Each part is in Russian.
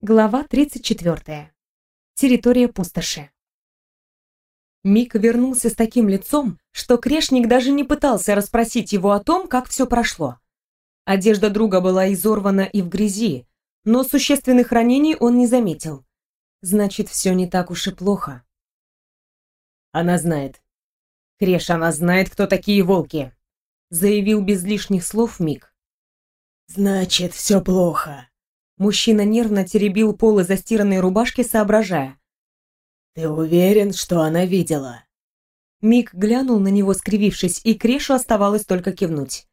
Глава 34. Территория пустоши. Мик вернулся с таким лицом, что Крешник даже не пытался расспросить его о том, как все прошло. Одежда друга была изорвана и в грязи, но существенных ранений он не заметил. Значит, все не так уж и плохо. Она знает. Креш, она знает, кто такие волки, заявил без лишних слов Мик. Значит, все плохо. Мужчина нервно теребил полы застиранной рубашки, соображая. «Ты уверен, что она видела?» Мик глянул на него, скривившись, и Крешу оставалось только кивнуть.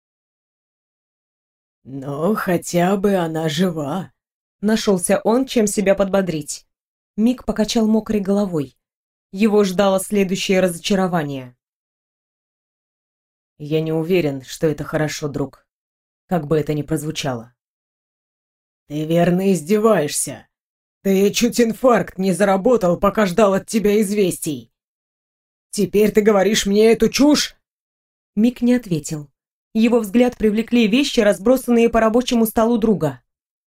«Ну, хотя бы она жива», — нашелся он, чем себя подбодрить. Мик покачал мокрой головой. Его ждало следующее разочарование. «Я не уверен, что это хорошо, друг. Как бы это ни прозвучало». «Ты верно издеваешься. Ты чуть инфаркт не заработал, пока ждал от тебя известий. Теперь ты говоришь мне эту чушь?» Мик не ответил. Его взгляд привлекли вещи, разбросанные по рабочему столу друга.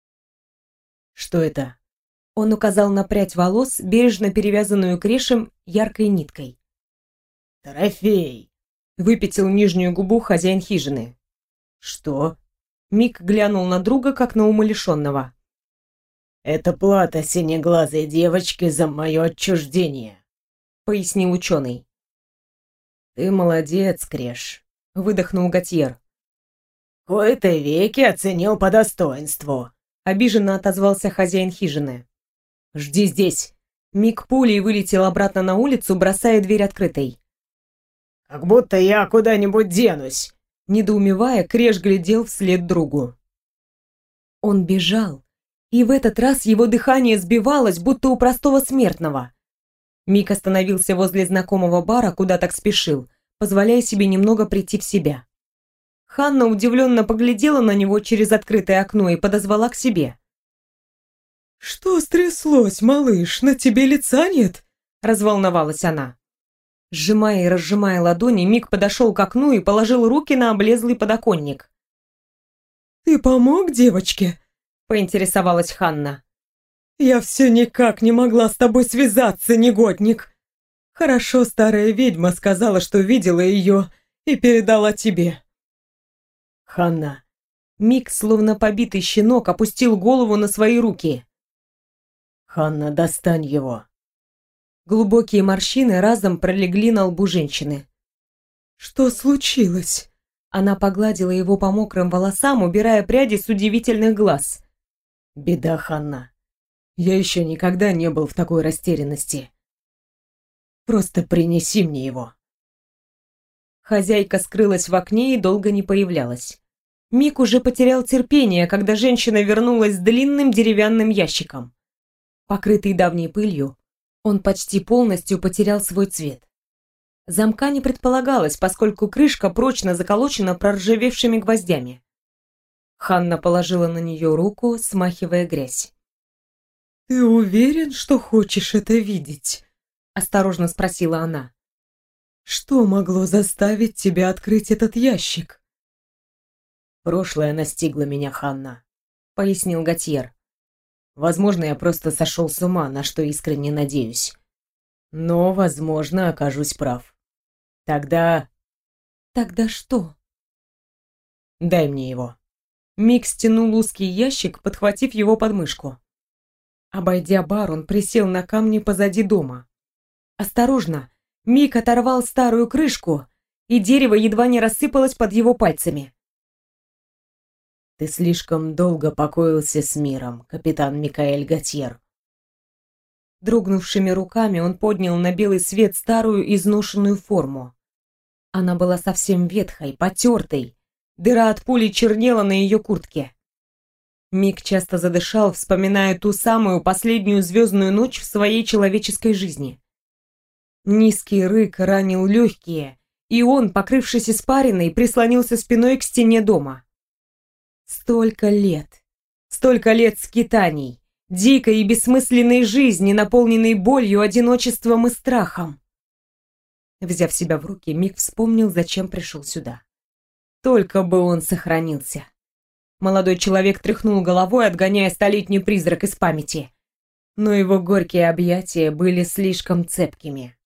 «Что это?» Он указал на прядь волос, бережно перевязанную Крешем яркой ниткой. «Трофей!» — выпятил нижнюю губу хозяин хижины. «Что?» Мик глянул на друга, как на умалишенного. «Это плата синеглазой девочки за мое отчуждение», — пояснил ученый. «Ты молодец, Креш», — выдохнул Готьер. «В кои-то веки оценил по достоинству», — обиженно отозвался хозяин хижины. «Жди здесь». Мик пулей вылетел обратно на улицу, бросая дверь открытой. «Как будто я куда-нибудь денусь», — недоумевая, Креш глядел вслед другу. Он бежал, и в этот раз его дыхание сбивалось, будто у простого смертного. Мик остановился возле знакомого бара, куда так спешил, позволяя себе немного прийти в себя. Ханна удивленно поглядела на него через открытое окно и подозвала к себе. «Что стряслось, малыш? На тебе лица нет?» — разволновалась она. Сжимая и разжимая ладони, Мик подошел к окну и положил руки на облезлый подоконник. «Ты помог девочке?» — поинтересовалась Ханна. «Я все никак не могла с тобой связаться, негодник. Хорошо, старая ведьма сказала, что видела ее и передала тебе». «Ханна». Мик, словно побитый щенок, опустил голову на свои руки. «Ханна, достань его». Глубокие морщины разом пролегли на лбу женщины. «Что случилось?» Она погладила его по мокрым волосам, убирая пряди с удивительных глаз. «Беда, Ханна. Я еще никогда не был в такой растерянности. Просто принеси мне его». Хозяйка скрылась в окне и долго не появлялась. Мик уже потерял терпение, когда женщина вернулась с длинным деревянным ящиком. Покрытый давней пылью, он почти полностью потерял свой цвет. Замка не предполагалось, поскольку крышка прочно заколочена проржавевшими гвоздями. Ханна положила на нее руку, смахивая грязь. «Ты уверен, что хочешь это видеть?» — осторожно спросила она. «Что могло заставить тебя открыть этот ящик?» «Прошлое настигло меня, Ханна», — пояснил Готьер. «Возможно, я просто сошел с ума, на что искренне надеюсь. Но, возможно, окажусь прав. Тогда...» «Тогда что?» «Дай мне его». Мик стянул узкий ящик, подхватив его под мышку. Обойдя бар, он присел на камни позади дома. Осторожно, Мик оторвал старую крышку, и дерево едва не рассыпалось под его пальцами. «Ты слишком долго покоился с миром, капитан Микаэль Готьер». Дрогнувшими руками он поднял на белый свет старую изношенную форму. Она была совсем ветхой, потертой. Дыра от пули чернела на ее куртке. Мик часто задышал, вспоминая ту самую последнюю звездную ночь в своей человеческой жизни. Низкий рык ранил легкие, и он, покрывшись испариной, прислонился спиной к стене дома. Столько лет скитаний, дикой и бессмысленной жизни, наполненной болью, одиночеством и страхом. Взяв себя в руки, Мик вспомнил, зачем пришел сюда. Только бы он сохранился. Молодой человек тряхнул головой, отгоняя столетний призрак из памяти. Но его горькие объятия были слишком цепкими.